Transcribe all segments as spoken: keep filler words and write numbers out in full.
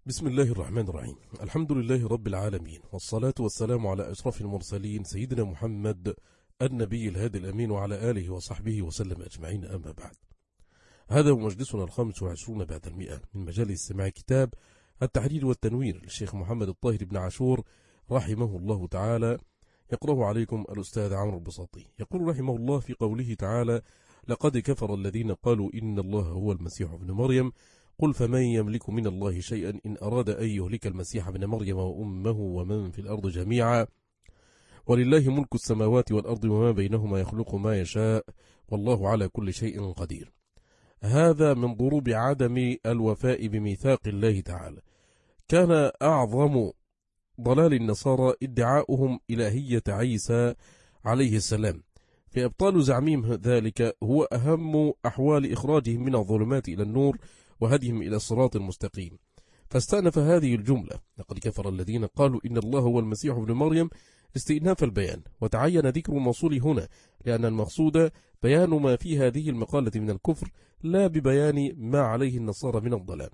بسم الله الرحمن الرحيم. الحمد لله رب العالمين، والصلاة والسلام على أشرف المرسلين سيدنا محمد النبي الهادي الأمين وعلى آله وصحبه وسلم أجمعين، أما بعد. هذا هو مجلسنا الخامس والعشرون بعد المئة من مجال استماع كتاب التحرير والتنوير للشيخ محمد الطاهر بن عاشور رحمه الله تعالى، يقرأه عليكم الأستاذ عمرو البساطي. يقول رحمه الله في قوله تعالى: لقد كفر الذين قالوا إن الله هو المسيح ابن مريم قل فمن يملك من الله شيئا إن أراد أن يهلك المسيح ابن مريم وأمه ومن في الأرض جميعا ولله ملك السماوات والأرض وما بينهما يخلق ما يشاء والله على كل شيء قدير. هذا من ضروب عدم الوفاء بميثاق الله تعالى. كان أعظم ضلال النصارى ادعاؤهم إلهية عيسى عليه السلام، فإبطال زعمهم ذلك هو أهم أحوال إخراجهم من الظلمات إلى النور وهديهم إلى الصراط المستقيم. فاستأنف هذه الجملة: لقد كفر الذين قالوا إن الله هو المسيح ابن مريم استئناف البيان، وتعين ذكر الموصول هنا لأن المقصود بيان ما في هذه المقالة من الكفر، لا ببيان ما عليه النصارى من الضلال،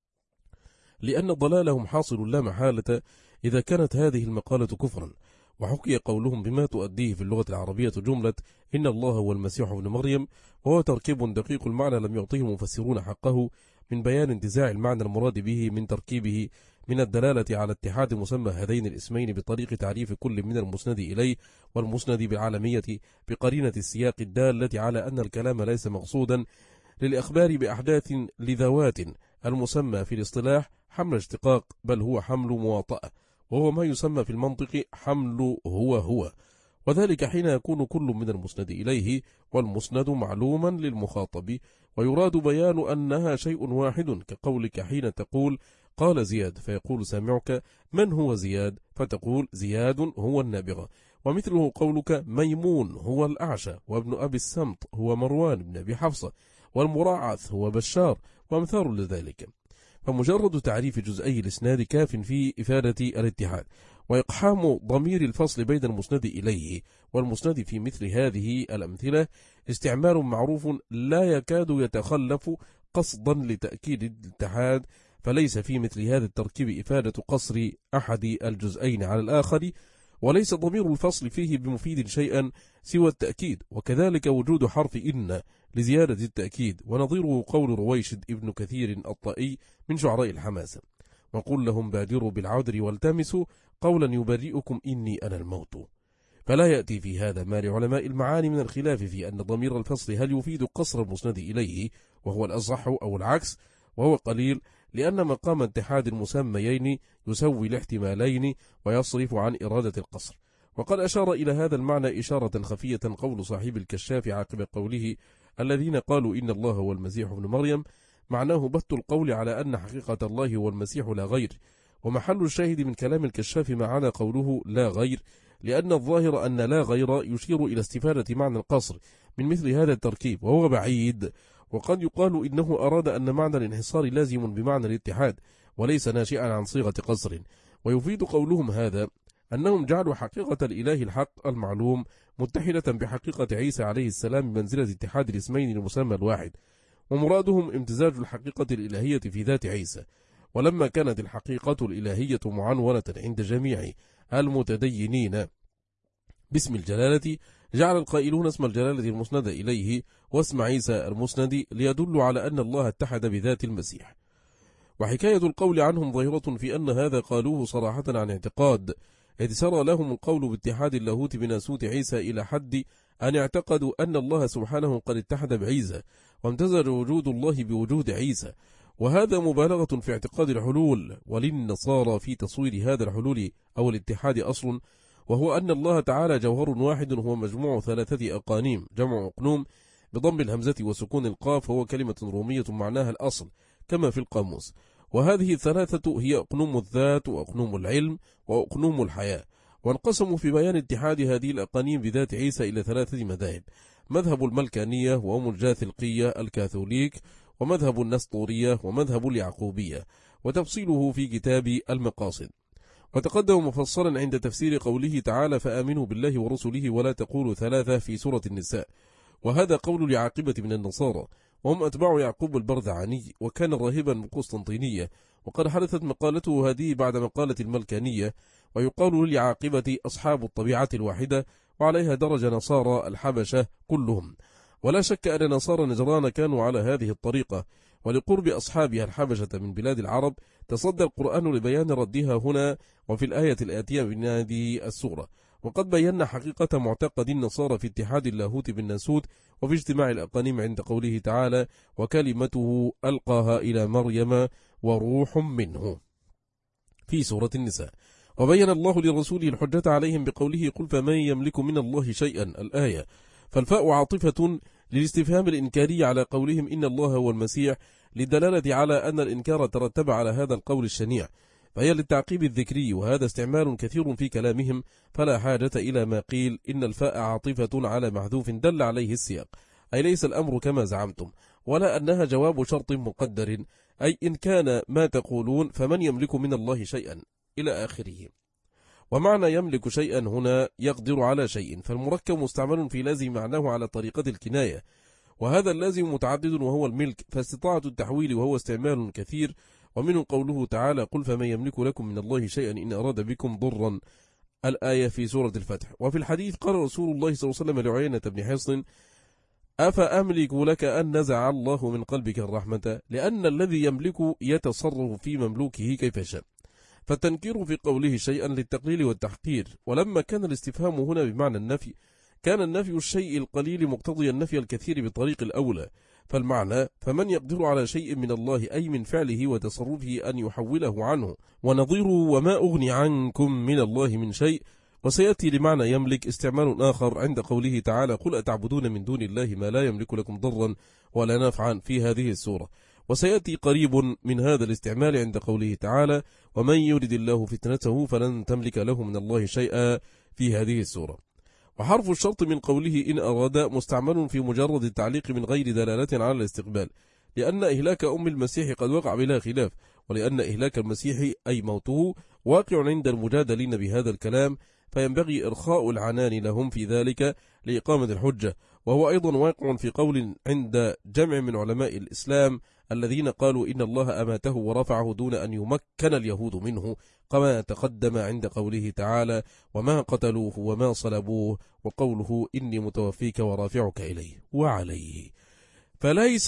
لأن ضلالهم حاصل لا محالة إذا كانت هذه المقالة كفرا. وحكي قولهم بما تؤديه في اللغة العربية جملة إن الله هو المسيح ابن مريم، وهو تركيب دقيق المعنى لم يعطيه المفسرون حقه من بيان انتزاع المعنى المراد به من تركيبه من الدلالة على اتحاد مسمى هذين الاسمين بطريق تعريف كل من المسند إليه والمسند بالعالمية بقرينة السياق الدالة على أن الكلام ليس مقصودا للإخبار بأحداث لذوات المسمى في الاصطلاح حمل اشتقاق، بل هو حمل مواطأة، وهو ما يسمى في المنطق حمل هو هو، وذلك حين يكون كل من المسند إليه والمسند معلوما للمخاطب ويراد بيان أنها شيء واحد، كقولك حين تقول قال زياد فيقول سامعك من هو زياد فتقول زياد هو النابغة، ومثله قولك ميمون هو الأعشى، وابن أبي السمط هو مروان بن أبي حفصة، والمراعث هو بشار، وامثال لذلك. فمجرد تعريف جزئي الإسناد كاف في إفادة الاتحاد، وإقحام ضمير الفصل بين المسند إليه والمسند في مثل هذه الأمثلة استعمال معروف لا يكاد يتخلف قصدا لتأكيد الاتحاد، فليس في مثل هذا التركيب إفادة قصر أحد الجزئين على الآخر، وليس ضمير الفصل فيه بمفيد شيئا سوى التأكيد، وكذلك وجود حرف إن لزيادة التأكيد، ونظيره قول رويشد ابن كثير الطائي من شعراء الحماسة: وقل لهم بادروا بالعذر والتمسوا قولا يبرئكم إني أنا الموت. فلا يأتي في هذا ما لعلماء المعاني من الخلاف في أن ضمير الفصل هل يفيد قصر المسند إليه وهو الأصح أو العكس، وهو قليل، لأن مقام اتحاد المسميين يسوي الاحتمالين ويصرف عن إرادة القصر. وقد أشار إلى هذا المعنى إشارة خفية قول صاحب الكشاف عقب قوله الذين قالوا إن الله هو المسيح ابن مريم، معناه بث القول على أن حقيقة الله هو المسيح لا غير، ومحل الشاهد من كلام الكشاف معنا قوله لا غير، لأن الظاهر أن لا غير يشير إلى استفادة معنى القصر من مثل هذا التركيب، وهو بعيد. وقد يقال إنه أراد أن معنى الانحصار لازم بمعنى الاتحاد وليس ناشئا عن صيغة قصر. ويفيد قولهم هذا أنهم جعلوا حقيقة الإله الحق المعلوم متحدة بحقيقة عيسى عليه السلام بمنزلة اتحاد الاسمين المسمى الواحد، ومرادهم امتزاج الحقيقة الإلهية في ذات عيسى. ولما كانت الحقيقة الإلهية معنونة عند جميع المتدينين باسم الجلالة، جعل القائلون اسم الجلالة المسند إليه واسم عيسى المسند ليدل على أن الله اتحد بذات المسيح. وحكاية القول عنهم ظاهرة في أن هذا قالوه صراحة عن اعتقاد، إذ سرى لهم القول باتحاد اللاهوت بناسوت عيسى إلى حد أن اعتقدوا أن الله سبحانه قد اتحد بعيسى وامتزج وجود الله بوجود عيسى، وهذا مبالغة في اعتقاد الحلول. وللنصارى في تصوير هذا الحلول أو الاتحاد أصل، وهو أن الله تعالى جوهر واحد هو مجموع ثلاثة أقانيم، جمع أقنوم بضم الهمزة وسكون القاف، هو كلمة رومية معناها الأصل كما في القاموس. وهذه الثلاثة هي أقنوم الذات وأقنوم العلم وأقنوم الحياة. وانقسموا في بيان اتحاد هذه الأقانيم بذات عيسى إلى ثلاثة مذاهب: مذهب الملكانية وهم الجاثلقية الكاثوليك، ومذهب النسطورية، ومذهب اليعقوبية، وتفصيله في كتاب المقاصد. وتقدم مفصلا عند تفسير قوله تعالى فآمنوا بالله ورسله ولا تقولوا ثلاثة في سورة النساء، وهذا قول العاقبة من النصارى، وهم أتباع يعقوب البرذعاني، وكان راهبا بالقسطنطينية، وقد حدثت مقالته هذه بعد مقالة الملكانية، ويقال للعاقبة أصحاب الطبيعة الواحدة، وعليها درج نصارى الحبشة كلهم. ولا شك أن نصارى نجران كانوا على هذه الطريقة، ولقرب أصحابها الحبشة من بلاد العرب تصدى القرآن لبيان ردها هنا وفي الآية الآتية من هذه السورة. وقد بينا حقيقة معتقد النصارى في اتحاد اللاهوت بالناسوت وفي اجتماع الأقانيم عند قوله تعالى: وكلمته ألقاها إلى مريم وروح منه في سورة النساء. وبين الله لرسوله الحجة عليهم بقوله: قل فمن يملك من الله شيئا، الآية. فالفاء عاطفة للاستفهام الإنكاري على قولهم إن الله هو المسيح، للدلالة على أن الإنكار ترتب على هذا القول الشنيع، فهي للتعقيب الذكري، وهذا استعمال كثير في كلامهم، فلا حاجة إلى ما قيل إن الفاء عاطفة على محذوف دل عليه السياق، أي ليس الأمر كما زعمتم، ولا أنها جواب شرط مقدر، أي إن كان ما تقولون فمن يملك من الله شيئا إلى آخره. ومعنى يملك شيئا هنا يقدر على شيء، فالمركب مستعمل في لازم معناه على طريقة الكناية، وهذا اللازم متعدد وهو الملك، فاستطاعة التحويل وهو استعمال كثير، ومنه قوله تعالى: قل فمن يملك لكم من الله شيئا إن أراد بكم ضرا، الآية في سورة الفتح. وفي الحديث قال رسول الله صلى الله عليه وسلم لعيينة بن حصن: أفأملك لك أن نزع الله من قلبك الرحمة، لأن الذي يملك يتصرف في مملوكه كيف شاء. فالتنكير في قوله شيئا للتقليل والتحقير، ولما كان الاستفهام هنا بمعنى النفي، كان النفي الشيء القليل مقتضي النفي الكثير بطريق الأولى، فالمعنى فمن يقدر على شيء من الله أي من فعله وتصرفه أن يحوله عنه، ونظيره وما أغني عنكم من الله من شيء. وسيأتي لمعنى يملك استعمال آخر عند قوله تعالى: قل أتعبدون من دون الله ما لا يملك لكم ضرا ولا نفعا في هذه السورة. وسيأتي قريب من هذا الاستعمال عند قوله تعالى: ومن يرد الله فتنته فلن تملك له من الله شيئا في هذه السورة. وحرف الشرط من قوله إن أراد مستعمل في مجرد التعليق من غير دلالة على الاستقبال، لأن إهلاك أم المسيح قد وقع بلا خلاف، ولأن إهلاك المسيح أي موته واقع عند المجادلين بهذا الكلام، فينبغي إرخاء العنان لهم في ذلك لإقامة الحجة، وهو أيضا واقع في قول عند جمع من علماء الإسلام الذين قالوا إن الله أماته ورفعه دون أن يمكن اليهود منه، كما تقدم عند قوله تعالى: وما قتلوه وما صلبوه، وقوله إني متوفيك ورافعك إليه وعليه. فليس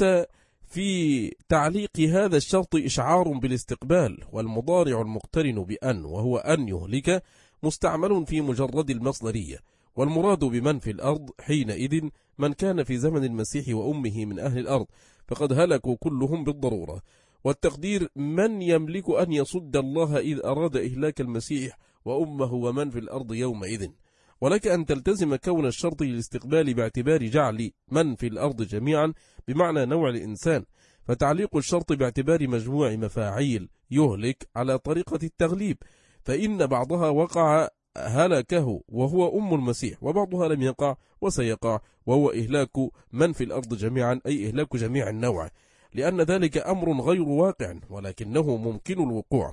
في تعليق هذا الشرط إشعار بالاستقبال، والمضارع المقترن بأن وهو أن يهلك مستعمل في مجرد المصدرية، والمراد بمن في الأرض حينئذ من كان في زمن المسيح وأمه من أهل الأرض، فقد هلكوا كلهم بالضرورة. والتقدير من يملك أن يصد الله إذ أراد إهلاك المسيح وأمه ومن في الأرض يومئذ. ولك أن تلتزم كون الشرط للاستقبال باعتبار جعل من في الأرض جميعا بمعنى نوع الإنسان، فتعليق الشرط باعتبار مجموع مفاعيل يهلك على طريقة التغليب، فإن بعضها وقع هلكه وهو أم المسيح، وبعضها لم يقع وسيقع، وهو إهلاك من في الأرض جميعا، أي إهلاك جميع النوع، لأن ذلك أمر غير واقع ولكنه ممكن الوقوع.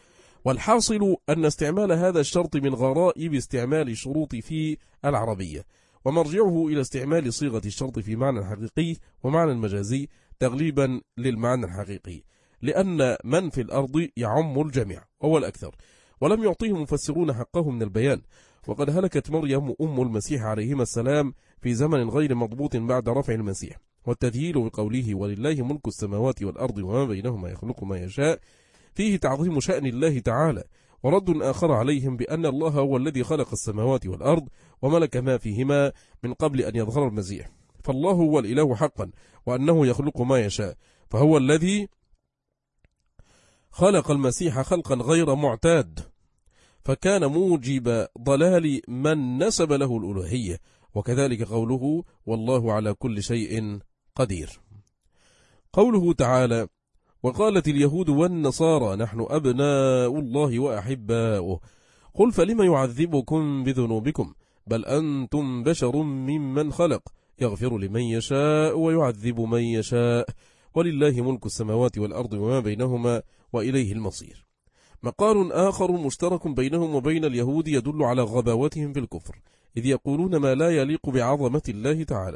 والحاصل أن استعمال هذا الشرط من غرائب استعمال الشروط في العربية، ومرجعه إلى استعمال صيغة الشرط في معنى حقيقي ومعنى مجازي تغليبا للمعنى الحقيقي، لأن من في الأرض يعم الجميع وهو الأكثر، ولم يعطيه مفسرون حقه من البيان. وقد هلكت مريم أم المسيح عليهما السلام في زمن غير مضبوط بعد رفع المسيح. والتذييل بقوله ولله ملك السماوات والأرض وما بينهما يخلق ما يشاء فيه تعظيم شأن الله تعالى، ورد آخر عليهم بأن الله هو الذي خلق السماوات والأرض وملك ما فيهما من قبل أن يظهر المسيح، فالله هو الإله حقا، وأنه يخلق ما يشاء، فهو الذي خلق المسيح خلقا غير معتاد، فكان موجب ضلال من نسب له الألوهية. وكذلك قوله والله على كل شيء قدير. قوله تعالى وقالت اليهود والنصارى نحن أبناء الله وأحباؤه، قل فلم يعذبكم بذنوبكم بل أنتم بشر ممن خلق يغفر لمن يشاء ويعذب من يشاء ولله ملك السماوات والأرض وما بينهما وإليه المصير. مقال آخر مشترك بينهم وبين اليهود يدل على غباوتهم في الكفر، إذ يقولون ما لا يليق بعظمة الله تعالى،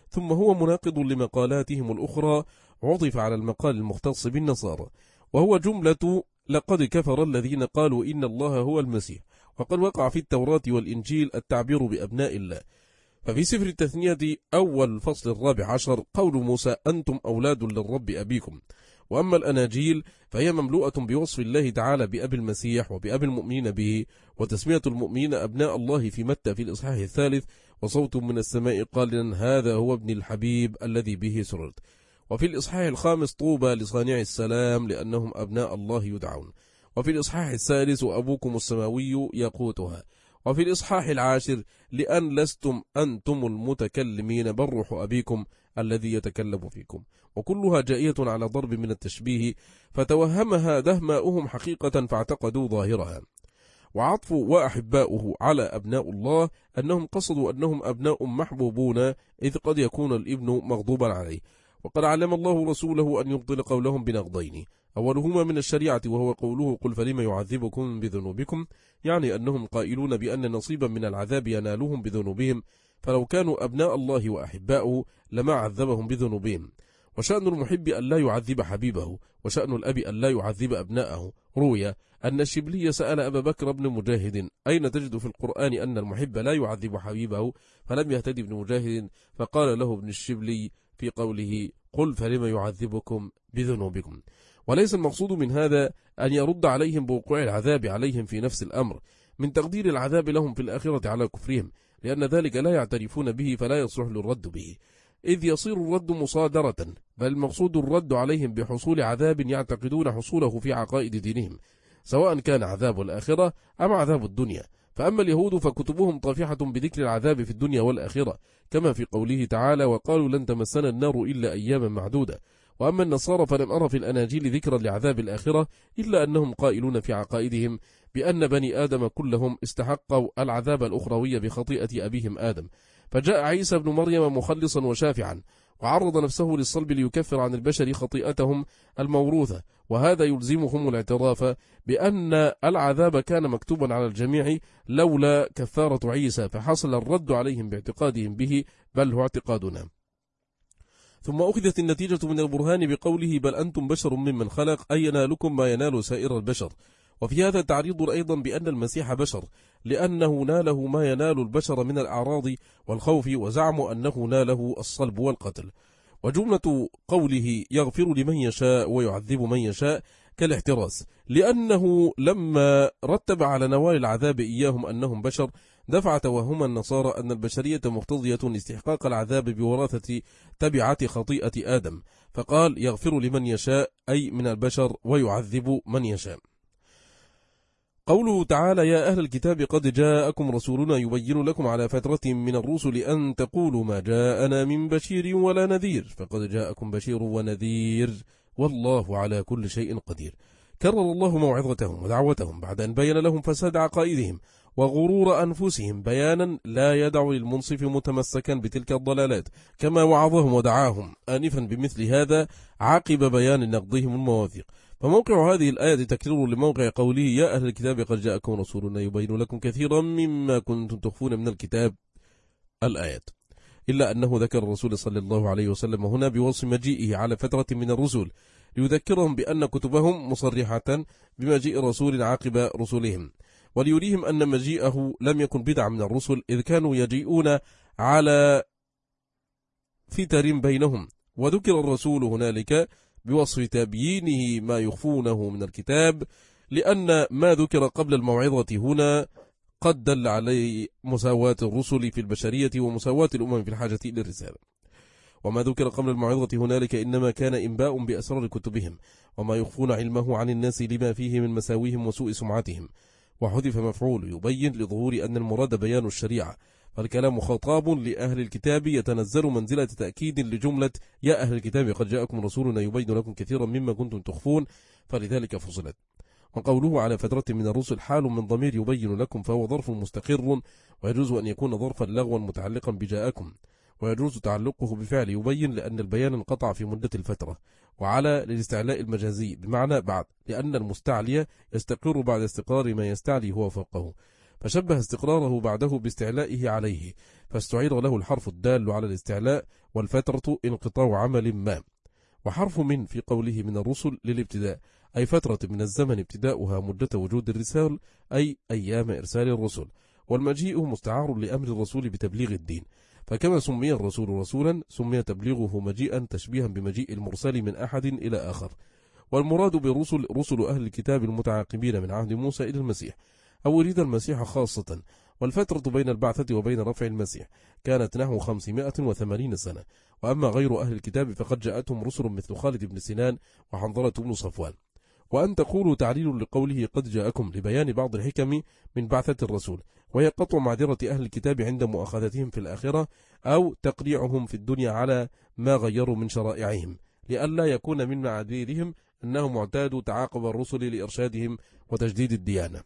ثم هو مناقض لمقالاتهم الأخرى عطف على المقال المختص بالنصارى، وهو جملة لقد كفر الذين قالوا إن الله هو المسيح، وقد وقع في التوراة والإنجيل التعبير بأبناء الله. ففي سفر التثنية أول الفصل الرابع عشر قول موسى أنتم أولاد للرب أبيكم. وأما الأناجيل فهي مملوءة بوصف الله تعالى بأبي المسيح وبأبي المؤمنين به، وتسمية المؤمنين أبناء الله في متى في الإصحاح الثالث وصوت من السماء قائلا هذا هو ابن الحبيب الذي به سررت. وفي الإصحاح الخامس طوبى لصانع السلام لأنهم أبناء الله يدعون. وفي الإصحاح السادس وأبوكم السماوي يقوتها. وفي الإصحاح العاشر لأن لستم أنتم المتكلمين بل روح أبيكم الذي يتكلم فيكم. وكلها جائية على ضرب من التشبيه فتوهمها دهماؤهم حقيقة فاعتقدوا ظاهرها. وعطف وأحباؤه على أبناء الله أنهم قصدوا أنهم أبناء محبوبون، إذ قد يكون الابن مغضوبا عليه. وقد علم الله رسوله أن يبطل قولهم بنقضين، أولهما من الشريعة وهو قوله قل فلما يعذبكم بذنوبكم، يعني أنهم قائلون بأن نصيبا من العذاب ينالهم بذنوبهم، فلو كانوا أبناء الله وأحباؤه لما عذبهم بذنوبهم. وشأن المحب أن لا يعذب حبيبه، وشأن الأب أن لا يعذب أبناءه. روي أن الشبلي سأل أبا بكر بن مجاهد أين تجد في القرآن أن المحب لا يعذب حبيبه، فلم يهتدي ابن مجاهد، فقال له ابن الشبلي في قوله قل فلما يعذبكم بذنوبكم. وليس المقصود من هذا أن يرد عليهم بوقوع العذاب عليهم في نفس الأمر من تقدير العذاب لهم في الآخرة على كفرهم، لأن ذلك لا يعترفون به فلا يصلح للرد به، إذ يصير الرد مصادرة، بل المقصود الرد عليهم بحصول عذاب يعتقدون حصوله في عقائد دينهم، سواء كان عذاب الآخرة أم عذاب الدنيا. فأما اليهود فكتبهم طافحة بذكر العذاب في الدنيا والآخرة، كما في قوله تعالى وقالوا لن تمسنا النار إلا أياما معدودة. وأما النصارى فلم أرى في الأناجيل ذكرا لعذاب الآخرة، إلا أنهم قائلون في عقائدهم بأن بني آدم كلهم استحقوا العذاب الأخروي بخطيئة أبيهم آدم، فجاء عيسى بن مريم مخلصا وشافعا، وعرض نفسه للصلب ليكفر عن البشر خطيئتهم الموروثة، وهذا يلزمهم الاعتراف بأن العذاب كان مكتوبا على الجميع لولا كفارة عيسى، فحصل الرد عليهم باعتقادهم به، بل هو اعتقادنا. ثم أخذت النتيجة من البرهان بقوله بل أنتم بشر ممن خلق، أي ينالكم ما ينال سائر البشر. وفي هذا تعريض أيضا بأن المسيح بشر، لأنه ناله ما ينال البشر من الأعراض والخوف، وزعموا أنه ناله الصلب والقتل. وجملة قوله يغفر لمن يشاء ويعذب من يشاء كالاحتراس، لأنه لما رتب على نوال العذاب إياهم أنهم بشر دفع توهم النصارى أن البشرية مقتضية استحقاق العذاب بوراثة تبعة خطيئة آدم، فقال يغفر لمن يشاء أي من البشر ويعذب من يشاء. قوله تعالى يا أهل الكتاب قد جاءكم رسولنا يبين لكم على فترة من الرسل أن تقولوا ما جاءنا من بشير ولا نذير، فقد جاءكم بشير ونذير والله على كل شيء قدير. كرر الله موعظتهم ودعوتهم بعد أن بين لهم فساد عقائدهم وغرور أنفسهم بيانا لا يدع للمنصف متمسكا بتلك الضلالات، كما وعظهم ودعاهم آنفا بمثل هذا عقب بيان نقضهم المواثيق. فموقع هذه الآية تكرر لموقع قوله يا أهل الكتاب قد جاءكم رسولنا يبين لكم كثيرا مما كنتم تخفون من الكتاب الآيات، إلا أنه ذكر الرسول صلى الله عليه وسلم هنا بوصف مجيئه على فترة من الرسل ليذكرهم بأن كتبهم مصرحة بمجيء رسول عقب رسلهم، وليريهم أن مجيئه لم يكن بدعا من الرسل، إذ كانوا يجيئون على فتر بينهم. وذكر الرسول هنالك بوصف تبيينه ما يخفونه من الكتاب، لأن ما ذكر قبل الموعظة هنا قد دل عليه مساواة الرسل في البشرية ومساواة الأمم في الحاجة للرسالة. وما ذكر قبل الموعظة هنالك إنما كان إنباء بأسرار كتبهم وما يخفون علمه عن الناس لما فيه من مساويهم وسوء سمعتهم، وحذف مفعول يبين لظهور أن المراد بيان الشريعة، فالكلام خطاب لأهل الكتاب يتنزل منزلة تأكيد لجملة يا أهل الكتاب قد جاءكم رسولنا يبين لكم كثيرا مما كنتم تخفون، فلذلك فصلت. وقوله على فترة من الرسل حال من ضمير يبين لكم، فهو ظرف مستقر، ويجوز أن يكون ظرفا لغوا متعلقا بجاءكم، ويجوز تعلقه بفعل يبين لأن البيان انقطع في مدة الفترة، وعلى للاستعلاء المجازي بمعنى بعد، لأن المستعلي يستقر بعد استقرار ما يستعلي هو فوقه، فشبه استقراره بعده باستعلائه عليه، فاستعير له الحرف الدال على الاستعلاء، والفترة انقطاع عمل ما. وحرف من في قوله من الرسل للابتداء، أي فترة من الزمن ابتداؤها مدة وجود الرسال، أي أيام إرسال الرسل. والمجيء مستعار لأمر الرسول بتبليغ الدين، فكما سمي الرسول رسولا سمي تبليغه مجيئا تشبيها بمجيء المرسل من أحد إلى آخر. والمراد بالرسل رسل أهل الكتاب المتعاقبين من عهد موسى إلى المسيح، أو أريد المسيح خاصة. والفترة بين البعثة وبين رفع المسيح كانت نحو خمسمائة وثمانين سنة. وأما غير أهل الكتاب فقد جاءتهم رسل مثل خالد بن سنان وحنظلة بن صفوان. وأن تقولوا تعليل لقوله قد جاءكم لبيان بعض الحكم من بعثة الرسول، وهي قطع معذرة أهل الكتاب عند مؤاخذتهم في الآخرة، أو تقريعهم في الدنيا على ما غيروا من شرائعهم، لئلا يكون من معاذيرهم أنهم اعتادوا تعاقب الرسل لإرشادهم وتجديد الديانة.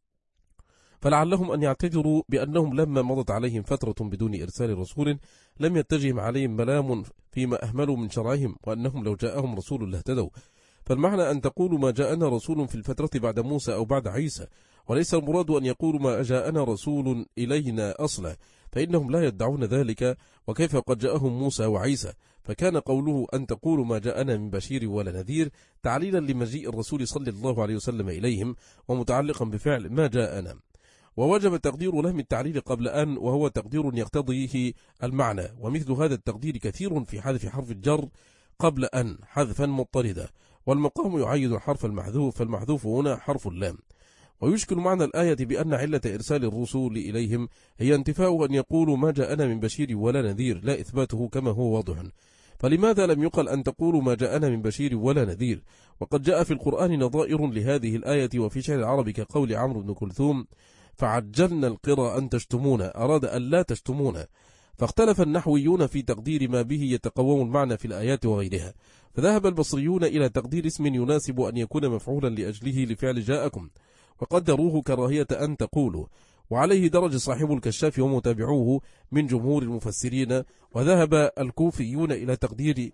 فلعلهم أن يعتذروا بأنهم لما مضت عليهم فترة بدون إرسال رسول لم يتجهم عليهم ملام فيما أهملوا من شرعهم، وأنهم لو جاءهم رسول لاهتدوا. فالمعنى أن تقولوا ما جاءنا رسول في الفترة بعد موسى أو بعد عيسى، وليس المراد أن يقولوا ما جاءنا رسول إلينا أصلا، فإنهم لا يدعون ذلك، وكيف قد جاءهم موسى وعيسى. فكان قوله أن تقولوا ما جاءنا من بشير ولا نذير تعليلا لمجيء الرسول صلى الله عليه وسلم إليهم، ومتعلقا بفعل ما جاءنا. ووجب تقدير لهم التعليل قبل أن، وهو تقدير يقتضيه المعنى، ومثل هذا التقدير كثير في حذف حرف الجر قبل أن حذفا مضطردا، والمقام يعيد الحرف المحذوف، فالمحذوف هنا حرف اللام. ويشكل معنى الآية بأن علة إرسال الرسول إليهم هي انتفاء أن يقولوا ما جاءنا من بشير ولا نذير، لا إثباته كما هو واضح. فلماذا لم يقل أن تقولوا ما جاءنا من بشير ولا نذير؟ وقد جاء في القرآن نظائر لهذه الآية، وفي شعر العرب كقول عمرو بن كلثوم فعجلنا القرى أن تشتمونا، أراد أن لا تشتمونا. فاختلف النحويون في تقدير ما به يتقوم المعنى في الآيات وغيرها، فذهب البصريون إلى تقدير اسم يناسب أن يكون مفعولا لأجله لفعل جاءكم، وقدروه كراهية أن تقولوا، وعليه درج صاحب الكشاف ومتابعوه من جمهور المفسرين. وذهب الكوفيون إلى تقدير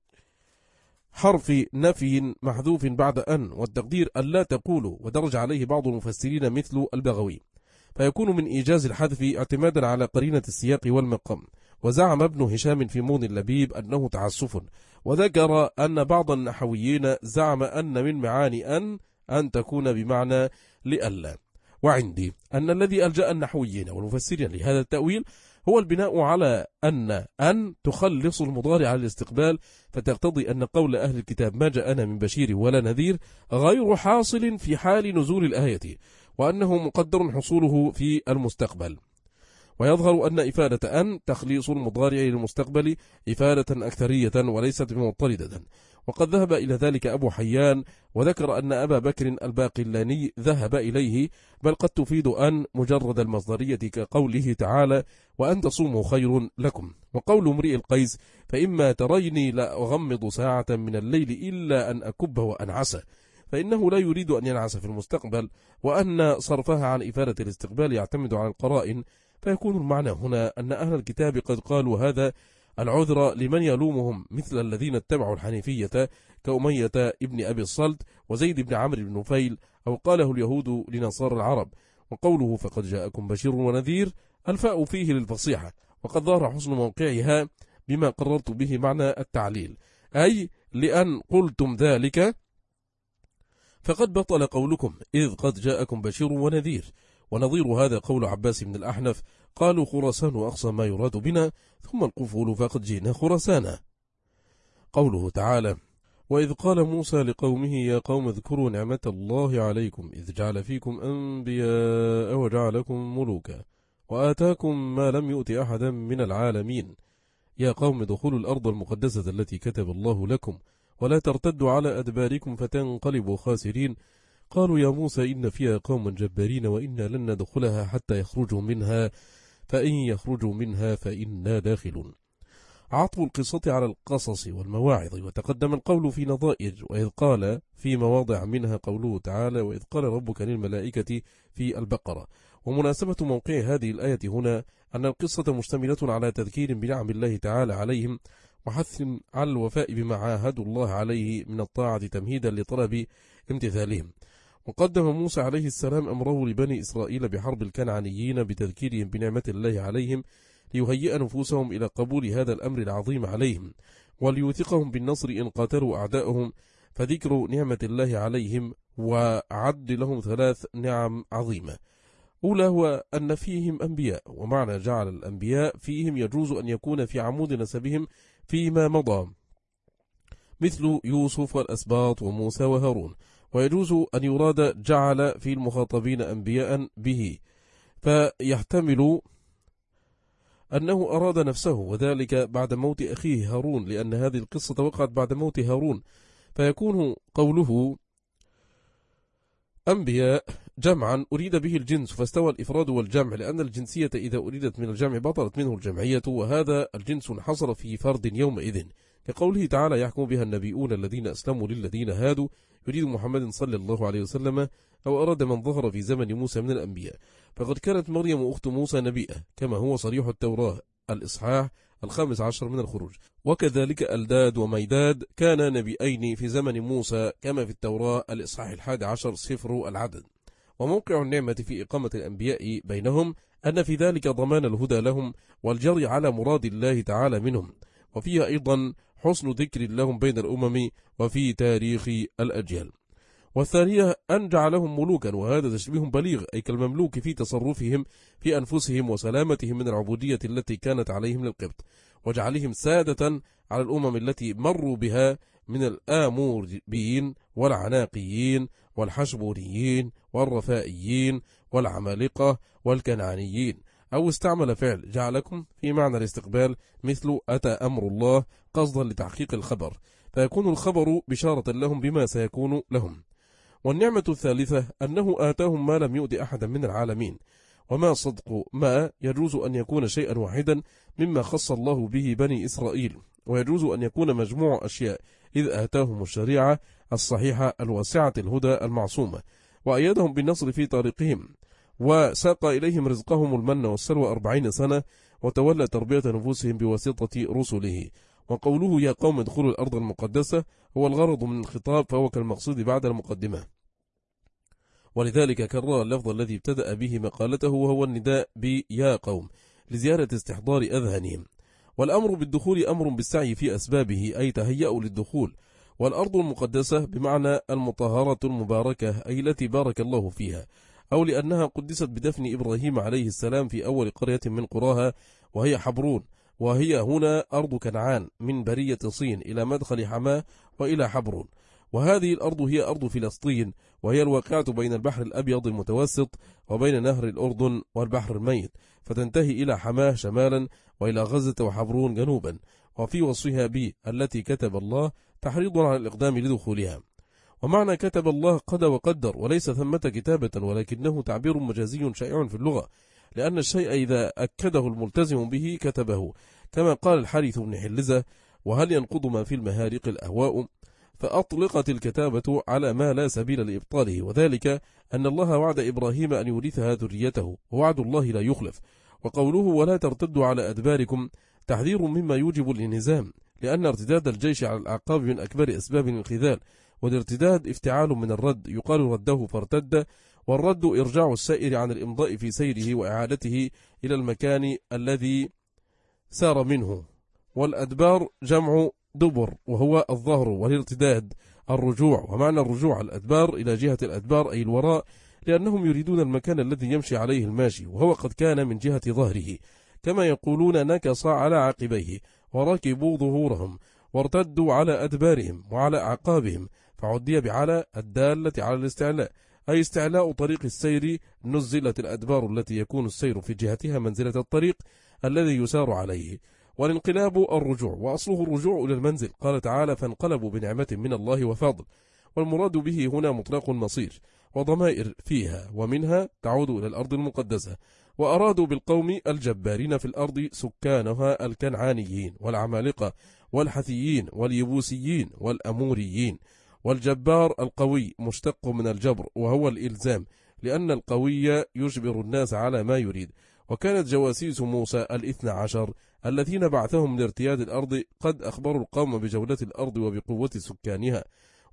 حرف نفي محذوف بعد أن، والتقدير ألا تقولوا، ودرج عليه بعض المفسرين مثل البغوي، فيكون من إيجاز الحذف اعتمادا على قرينة السياق والمقام. وزعم ابن هشام في مغني اللبيب أنه تعسف، وذكر أن بعض النحويين زعم أن من معاني أن أن تكون بمعنى لألا. وعندي أن الذي ألجأ النحويين والمفسرين لهذا التأويل هو البناء على أن أن تخلص المضارع على الاستقبال، فتقتضي أن قول أهل الكتاب ما جاءنا من بشير ولا نذير غير حاصل في حال نزول الآية، وأنه مقدر حصوله في المستقبل. ويظهر أن إفادة أن تخليص المضارع للمستقبل إفادة أكثرية وليست بمضطردة، وقد ذهب إلى ذلك أبو حيان، وذكر أن أبا بكر الباقلاني ذهب إليه، بل قد تفيد أن مجرد المصدرية كقوله تعالى وأن تصوموا خير لكم. وقول امرئ القيس فإما تريني لا أغمض ساعة من الليل إلا أن أكب وأنعس، فإنه لا يريد أن ينعس في المستقبل، وأن صرفها عن إفادة الاستقبال يعتمد على القرائن، فيكون المعنى هنا أن أهل الكتاب قد قالوا هذا العذر لمن يلومهم، مثل الذين اتبعوا الحنيفية كأمية ابن أبي الصلت وزيد بن عمرو بن نفيل، أو قاله اليهود لنصارى العرب. وقوله فقد جاءكم بشير ونذير الفاء فيه للفصيحة، وقد ظهر حسن موقعها بما قررت به معنى التعليل، أي لأن قلتم ذلك فقد بطل قولكم إذ قد جاءكم بشير ونذير. ونظير هذا قول عباس بن الأحنف قالوا خراسان أقصى ما يراد بنا، ثم القفول فقد جئنا خراسانا. قوله تعالى وإذ قال موسى لقومه يا قوم اذكروا نعمة الله عليكم إذ جعل فيكم أنبياء وجعلكم ملوكا وآتاكم ما لم يؤت أحدا من العالمين، يا قوم ادخلوا الأرض المقدسة التي كتب الله لكم ولا ترتدوا على أدباركم فتنقلبوا خاسرين. قالوا يا موسى إن فيها قوم جبارين وإنا لن ندخلها حتى يخرجوا منها فإن يخرجوا منها فإنا داخلون. عطف القصة على القصص والمواعظ، وتقدم القول في نظائر وإذ قال في مواضع منها قوله تعالى وإذ قال ربك للملائكة في البقرة. ومناسبة موقع هذه الآية هنا أن القصة مشتملة على تذكير بنعم الله تعالى عليهم وحث على الوفاء بما عاهدوا الله عليه من الطاعة تمهيدا لطلب امتثالهم. وقدم موسى عليه السلام أمره لبني إسرائيل بحرب الكنعانيين بتذكيرهم بنعمة الله عليهم ليهيئ نفوسهم إلى قبول هذا الأمر العظيم عليهم، وليوثقهم بالنصر إن قاتلوا أعداءهم. فذكر نعمة الله عليهم وعد لهم ثلاث نعم عظيمة. أولى هو أن فيهم أنبياء، ومعنى جعل الأنبياء فيهم يجوز أن يكون في عمود نسبهم فيما مضى، مثل يوسف والأسباط وموسى وهارون، ويجوز أن يراد جعل في المخاطبين أنبياء به، فيحتمل أنه أراد نفسه، وذلك بعد موت أخيه هارون، لأن هذه القصة وقعت بعد موت هارون، فيكون قوله أنبياء جمعا أريد به الجنس، فاستوى الإفراد والجمع، لأن الجنسية إذا أريدت من الجمع بطلت منه الجمعية، وهذا الجنس انحصر في فرد يومئذ، كقوله تعالى يحكم بها النبيون الذين أسلموا للذين هادوا، يريد محمد صلى الله عليه وسلم، أو أراد من ظهر في زمن موسى من الأنبياء، فقد كانت مريم أخت موسى نبيئة كما هو صريح التوراة الإصحاح الخامس عشر من الخروج، وكذلك ألداد وميداد كان نبيئين في زمن موسى كما في التوراة الإصحاح الحادي عشر سفر العدد. وموقع النعمة في إقامة الأنبياء بينهم أن في ذلك ضمان الهدى لهم والجري على مراد الله تعالى منهم، وفيها أيضا حسن ذكر لهم بين الأمم وفي تاريخ الأجيال. والثانية أن جعلهم ملوكا، وهذا تشبيه بليغ، أي كالمملوك في تصرفهم في أنفسهم وسلامتهم من العبودية التي كانت عليهم للقبط، وجعلهم سادة على الأمم التي مروا بها من الآموريين والعناقيين والحشبوريين والرفائيين والعمالقة والكنعانيين، أو استعمل فعل جعلكم في معنى الاستقبال، مثل أتى أمر الله قصدا لتحقيق الخبر، فيكون الخبر بشارة لهم بما سيكون لهم. والنعمة الثالثة أنه آتاهم ما لم يؤت أحدا من العالمين، وما صدق ما يجوز أن يكون شيئا واحدا مما خص الله به بني إسرائيل، ويجوز أن يكون مجموع أشياء، إذ آتاهم الشريعة الصحيحة الواسعة الهدى المعصومة، وأيدهم بالنصر في طريقهم، وساق إليهم رزقهم المن والسلوى أربعين سنة، وتولى تربية نفوسهم بواسطة رسله. وقوله يا قوم ادخلوا الأرض المقدسة هو الغرض من الخطاب، فهو كالمقصود بعد المقدمة، ولذلك كرر اللفظ الذي ابتدأ به مقالته وهو النداء بيا قوم لزيارة استحضار أذهانهم. والأمر بالدخول أمر بالسعي في أسبابه، أي تهيأوا للدخول. والأرض المقدسة بمعنى المطهرة المباركة، أي التي بارك الله فيها، أو لأنها قدست بدفن إبراهيم عليه السلام في أول قرية من قراها، وهي حبرون، وهي هنا أرض كنعان من برية صين إلى مدخل حماه وإلى حبرون. وهذه الأرض هي أرض فلسطين، وهي الواقعة بين البحر الأبيض المتوسط وبين نهر الأردن والبحر الميت، فتنتهي إلى حماه شمالا وإلى غزة وحبرون جنوبا. وفي وصفها بي التي كتب الله تحريض على الإقدام لدخولها. ومعنى كتب الله قد وقدر، وليس ثمة كتابة، ولكنه تعبير مجازي شائع في اللغة، لأن الشيء إذا أكده الملتزم به كتبه، كما قال الحارث بن حلزة وهل ينقض ما في المهارق الأهواء، فأطلقت الكتابة على ما لا سبيل لإبطاله، وذلك أن الله وعد إبراهيم أن يورثها ذريته، ووعد الله لا يخلف. وقوله ولا ترتدوا على أدباركم تحذير مما يوجب الانهزام، لأن ارتداد الجيش على الأعقاب من أكبر أسباب الانخذال، والارتداد افتعال من الرد، يقال رده فارتد، والرد إرجاع السائر عن الإمضاء في سيره وإعادته إلى المكان الذي سار منه. والأدبار جمع دبر وهو الظهر، والارتداد الرجوع، ومعنى الرجوع الأدبار إلى جهة الأدبار أي الوراء، لأنهم يريدون المكان الذي يمشي عليه الماشي، وهو قد كان من جهة ظهره، كما يقولون نكص على عقبيه، وركبوا ظهورهم، وارتدوا على أدبارهم وعلى أعقابهم، فعدي بعلى الدالة على الاستعلاء، أي استعلاء طريق السير. نزلت الأدبار التي يكون السير في جهتها منزلة الطريق الذي يسار عليه. والانقلاب الرجوع، وأصله الرجوع إلى المنزل، قال تعالى فانقلبوا بنعمة من الله وفضل، والمراد به هنا مطلق المصير، وضمائر فيها ومنها تعود إلى الأرض المقدسة. وأرادوا بالقوم الجبارين في الأرض سكانها الكنعانيين والعمالقة والحثيين واليبوسيين والأموريين. والجبار القوي مشتق من الجبر، وهو الإلزام، لأن القوي يجبر الناس على ما يريد. وكانت جواسيس موسى الاثنى عشر الذين بعثهم لارتياد الأرض قد أخبروا القوم بجولة الأرض وبقوة سكانها،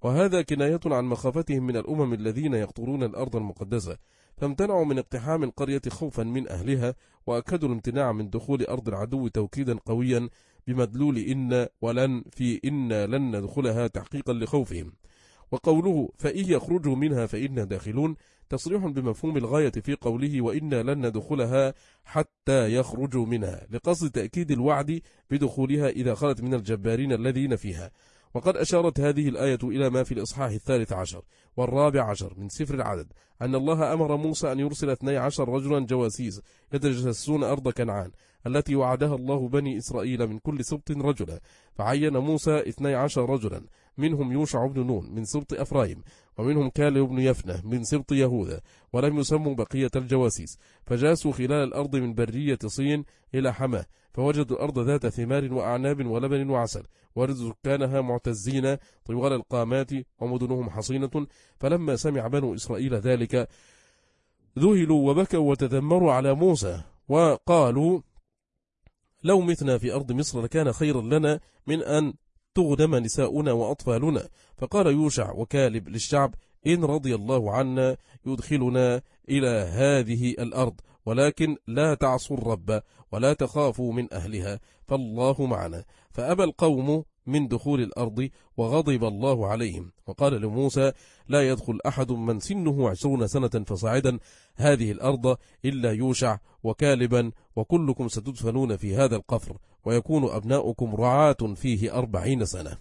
وهذا كناية عن مخافتهم من الأمم الذين يقطرون الأرض المقدسة، فامتنعوا من اقتحام القرية خوفا من أهلها، وأكدوا الامتناع من دخول أرض العدو توكيدا قويا بمدلول إن ولن في إن لن ندخلها تحقيقا لخوفهم. وقوله فإن يخرجوا منها فإنا داخلون تصريح بمفهوم الغاية في قوله وإنا لن ندخلها حتى يخرجوا منها، لقصد تأكيد الوعد بدخولها إذا خلت من الجبارين الذين فيها. وقد أشارت هذه الآية إلى ما في الإصحاح الثالث عشر والرابع عشر من سفر العدد، أن الله أمر موسى أن يرسل اثني عشر رجلا جواسيس يتجسسون أرض كنعان التي وعدها الله بني إسرائيل من كل سبط رجلا، فعين موسى اثني عشر رجلا، منهم يوشع بن نون من سبط أفرايم، ومنهم كالب بن يفنة من سبط يهوذا، ولم يسموا بقية الجواسيس، فجاسوا خلال الأرض من برية صين إلى حماه، فوجدوا الأرض ذات ثمار وأعناب ولبن وعسل، ورزق سكانها معتزين طوال القامات ومدنهم حصينة. فلما سمع بنو إسرائيل ذلك ذهلوا وبكوا وتذمروا على موسى، وقالوا لو متنا في أرض مصر لكان خيرا لنا من أن تغنم نساؤنا وأطفالنا. فقال يوشع وكالب للشعب إن رضي الله عنا يدخلنا إلى هذه الأرض، ولكن لا تعصوا الرب ولا تخافوا من أهلها، فالله معنا. فأبى القوم من دخول الأرض وغضب الله عليهم، وقال لموسى لا يدخل أحد من سنه عشرون سنة فصاعدا هذه الأرض إلا يوشع وكالبا، وكلكم ستدفنون في هذا القفر، ويكون أبناؤكم رعاة فيه أربعين سنة.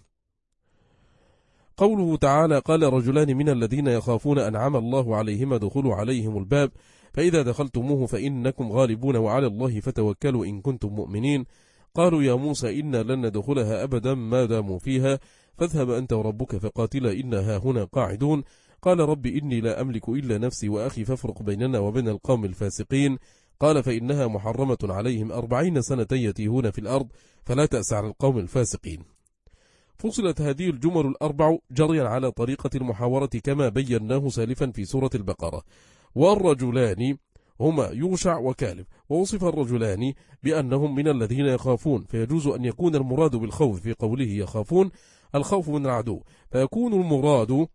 قوله تعالى قال رجلان من الذين يخافون أنعم الله عليهم ادخلوا عليهم الباب فإذا دخلتموه فإنكم غالبون وعلى الله فتوكلوا إن كنتم مؤمنين. قالوا يا موسى إنا لن ندخلها أبدا ما داموا فيها، فاذهب أنت وربك فقاتلا إنا هنا قاعدون. قال رب إني لا أملك إلا نفسي وأخي فافرق بيننا وبين القوم الفاسقين. قال فإنها محرمة عليهم أربعين سنة يتيهون في الأرض، فلا تأس على القوم الفاسقين. فصلت هذه الجمل الأربع جريا على طريقة المحاورة كما بيناه سالفا في سورة البقرة. والرجلان هما يوشع وكالب، ووصف الرجلان بأنهم من الذين يخافون، فيجوز أن يكون المراد بالخوف في قوله يخافون الخوف من العدو، فيكون المراد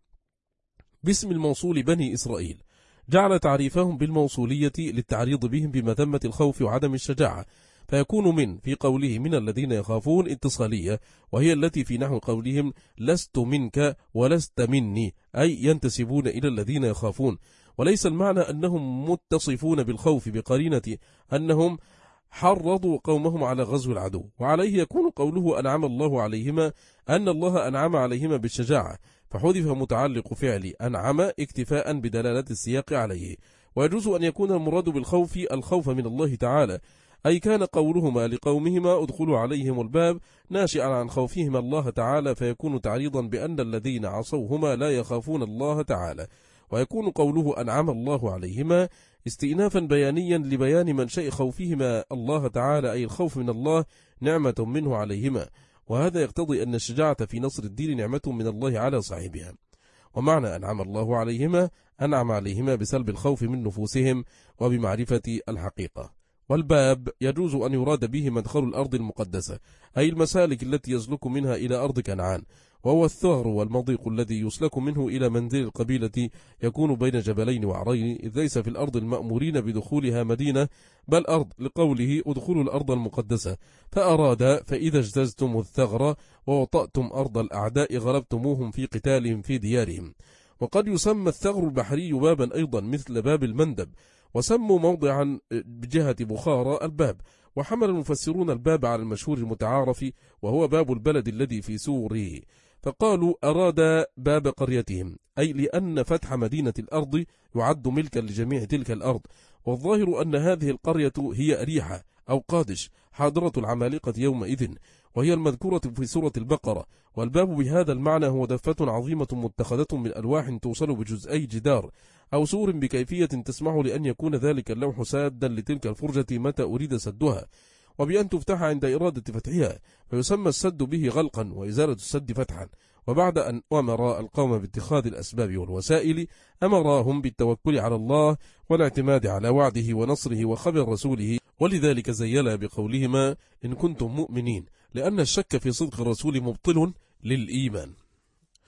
باسم الموصول بني إسرائيل، جعل تعريفهم بالموصولية للتعريض بهم بمذمة الخوف وعدم الشجاعة، فيكون من في قوله من الذين يخافون اتصالية، وهي التي في نحو قولهم لست منك ولست مني، أي ينتسبون إلى الذين يخافون، وليس المعنى أنهم متصفون بالخوف بقرينة أنهم حرضوا قومهم على غزو العدو. وعليه يكون قوله أنعم الله عليهما أن الله أنعم عليهما بالشجاعة، فحذف متعلق فعل أنعم اكتفاء بدلالة السياق عليه. ويجوز أن يكون المراد بالخوف الخوف من الله تعالى، أي كان قولهما لقومهما ادخلوا عليهم الباب ناشئا عن خوفهما الله تعالى، فيكون تعريضا بأن الذين عصوهما لا يخافون الله تعالى. ويكون قوله أنعم الله عليهما استئنافا بيانيا لبيان منشأ خوفهما الله تعالى، أي الخوف من الله نعمة منه عليهما، وهذا يقتضي أن الشجاعة في نصر الدين نعمة من الله على صاحبها. ومعنى أنعم الله عليهما أنعم عليهما بسلب الخوف من نفوسهم وبمعرفة الحقيقة. والباب يجوز أن يراد به مدخل الأرض المقدسة، أي المسالك التي يسلك منها إلى أرض كنعان، وهو الثغر والمضيق الذي يسلك منه إلى منزل القبيلة يكون بين جبلين وعرين، إذ ليس في الأرض المأمورين بدخولها مدينة بل أرض، لقوله ادخلوا الأرض المقدسة، فأراد فإذا اجتزتم الثغر ووطأتم أرض الأعداء غلبتموهم في قتالهم في ديارهم. وقد يسمى الثغر البحري بابا أيضا مثل باب المندب، وسموا موضعا بجهة بخارى الباب. وحمل المفسرون الباب على المشهور المتعارف وهو باب البلد الذي في سوره، فقالوا أراد باب قريتهم، أي لأن فتح مدينة الأرض يعد ملكا لجميع تلك الأرض. والظاهر أن هذه القرية هي أريحة أو قادش حاضرة العمالقة يومئذ، وهي المذكورة في سورة البقرة. والباب بهذا المعنى هو دفة عظيمة متخذة من ألواح توصل بجزئي جدار أو سور بكيفية تسمح لأن يكون ذلك اللوح سادا لتلك الفرجة متى أريد سدها، وبأن تفتح عند إرادة فتحها، فيسمى السد به غلقا وإزالة السد فتحا. وبعد أن أمر القوم باتخاذ الأسباب والوسائل أمرهم بالتوكل على الله والاعتماد على وعده ونصره وخبر رسوله، ولذلك زيلا بقولهما إن كنتم مؤمنين، لأن الشك في صدق الرسول مبطل للإيمان.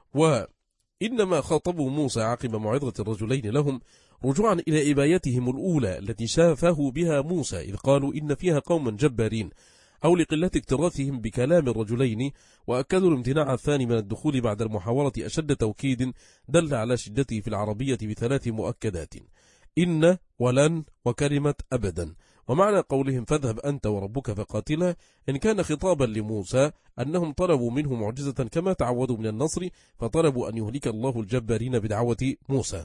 وإنما خاطبوا موسى عقب موعظة الرجلين لهم رجوعا إلى إبايتهم الأولى التي شافه بها موسى إذ قالوا إن فيها قوما جبارين، أو لقلة اكتراثهم بكلام الرجلين، وأكدوا الامتناع الثاني من الدخول بعد المحاورة أشد توكيد دل على شدته في العربية بثلاث مؤكدات: إن ولن وكلمة أبدا. ومعنى قولهم فاذهب أنت وربك فقاتلا إن كان خطابا لموسى أنهم طلبوا منه معجزة كما تعودوا من النصر، فطلبوا أن يهلك الله الجبارين بدعوة موسى.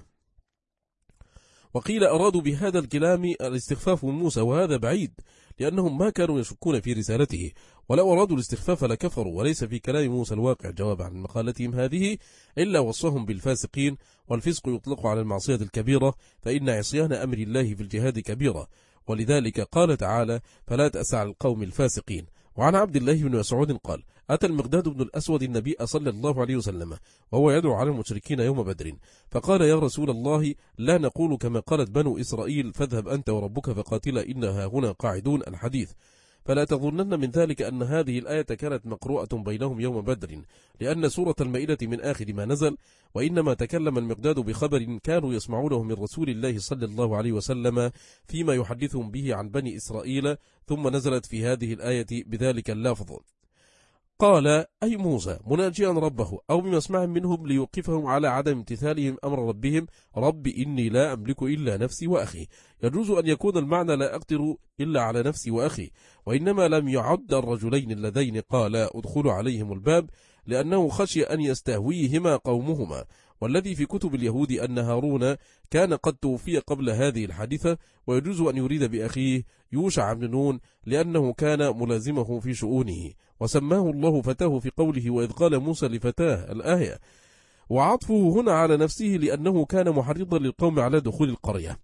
وقيل أرادوا بهذا الكلام الاستخفاف من موسى، وهذا بعيد لأنهم ما كانوا يشكون في رسالته، ولو أرادوا الاستخفاف لكفروا، وليس في كلام موسى الواقع جواب عن مقالتهم هذه إلا وصفهم بالفاسقين، والفسق يطلق على المعصية الكبيرة، فإن عصيان أمر الله في الجهاد كبيرة، ولذلك قال تعالى فلا تأسع القوم الفاسقين. وعن عبد الله بن مسعود قال أتى المقداد بن الأسود النبي صلى الله عليه وسلم وهو يدعو على المشركين يوم بدر، فقال يا رسول الله لا نقول كما قالت بنو إسرائيل فاذهب أنت وربك فقاتلا إنها هنا قاعدون الحديث، فلا تظنن من ذلك أن هذه الآية كانت مقروءة بينهم يوم بدر، لأن سورة المائدة من آخر ما نزل، وإنما تكلم المقداد بخبر كانوا يسمعونه من رسول الله صلى الله عليه وسلم فيما يحدثهم به عن بني إسرائيل، ثم نزلت في هذه الآية بذلك اللفظ. قال أي موسى مناجيا ربه أو بمسمع منهم ليوقفهم على عدم امتثالهم أمر ربهم رب إني لا أملك إلا نفسي وأخي. يجوز أن يكون المعنى لا أقدر إلا على نفسي وأخي، وإنما لم يعد الرجلين اللذين قال ادخلوا عليهم الباب لأنه خشي أن يستهويهما قومهما، والذي في كتب اليهود أن هارون كان قد توفي قبل هذه الحادثة، ويجوز أن يريد بأخيه يوشع بن نون لأنه كان ملازمه في شؤونه، وسماه الله فتاه في قوله وإذ قال موسى لفتاه الآية، وعطفه هنا على نفسه لأنه كان محرضا للقوم على دخول القرية.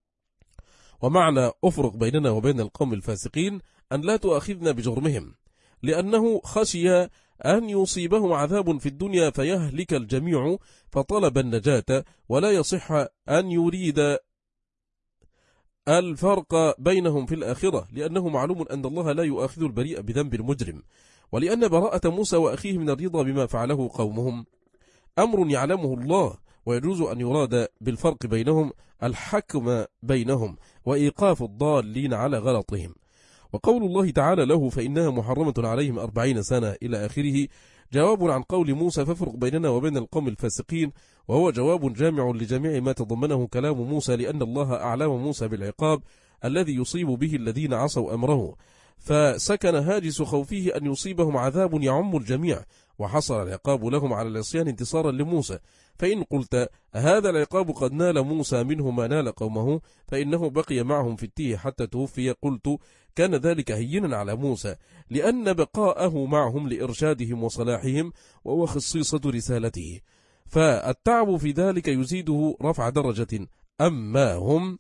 ومعنى أفرق بيننا وبين القوم الفاسقين أن لا تؤاخذنا بجرمهم، لأنه خشي أن يصيبهم عذاب في الدنيا فيهلك الجميع فطلب النجاة، ولا يصح أن يريد الفرق بينهم في الآخرة، لأنه معلوم أن الله لا يؤاخذ البريء بذنب المجرم، ولأن براءة موسى وأخيه من الرضا بما فعله قومهم أمر يعلمه الله، ويجوز أن يراد بالفرق بينهم الحكم بينهم وإيقاف الضالين على غلطهم. وقول الله تعالى له فإنها محرمة عليهم أربعين سنة إلى آخره جواب عن قول موسى فافرق بيننا وبين القوم الفاسقين، وهو جواب جامع لجميع ما تضمنه كلام موسى، لأن الله أعلم موسى بالعقاب الذي يصيب به الذين عصوا أمره، فسكن هاجس خوفه أن يصيبهم عذاب يعم الجميع، وحصل العقاب لهم على العصيان انتصارا لموسى. فإن قلت هذا العقاب قد نال موسى منه ما نال قومه فإنه بقي معهم في التيه حتى توفي، قلت كان ذلك هينا على موسى لأن بقاءه معهم لإرشادهم وصلاحهم، وهو خصيصة رسالته، فالتعب في ذلك يزيده رفع درجة. أما هم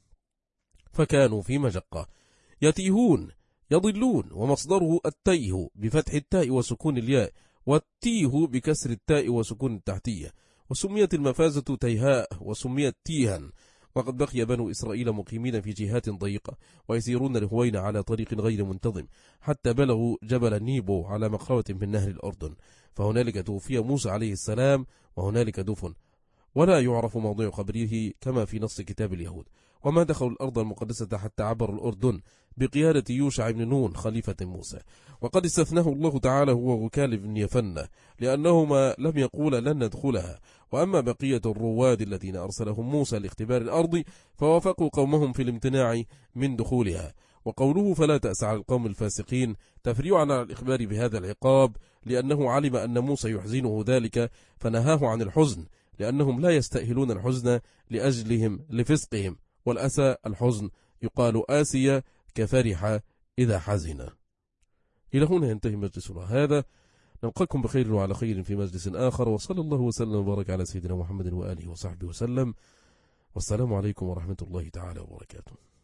فكانوا في مجقة يتيهون يضلون، ومصدره التيه بفتح التاء وسكون الياء، والتيه بكسر التاء وسكون التحتية، وسميت المفازة تيهاء وسميت تيها. وقد بقي بنو إسرائيل مقيمين في جهات ضيقة ويسيرون الهوين على طريق غير منتظم حتى بلغوا جبل نيبو على مقربة من نهر الأردن، فهنالك توفي موسى عليه السلام وهنالك دفن، ولا يعرف موضع قبره كما في نص كتاب اليهود. وما دخلوا الأرض المقدسة حتى عبروا الأردن بقيادة يوشع بن نون خليفة موسى، وقد استثناه الله تعالى هو وكال بن يفنة لأنهما لم يقول لن ندخلها. وأما بقية الرواد الذين أرسلهم موسى لاختبار الأرض فوافقوا قومهم في الامتناع من دخولها. وقوله فلا تأس على القوم الفاسقين تفريع عن الإخبار بهذا العقاب، لأنه علم أن موسى يحزنه ذلك فنهاه عن الحزن، لأنهم لا يستأهلون الحزن لأجلهم لفسقهم، والأسى الحزن يقال آسية كفرح إذا حزن. إلى هنا ينتهي مجلسنا هذا، نلقاكم بخير وعلى خير في مجلس آخر، وصلى الله وسلم وبارك على سيدنا محمد وآله وصحبه وسلم، والسلام عليكم ورحمة الله تعالى وبركاته.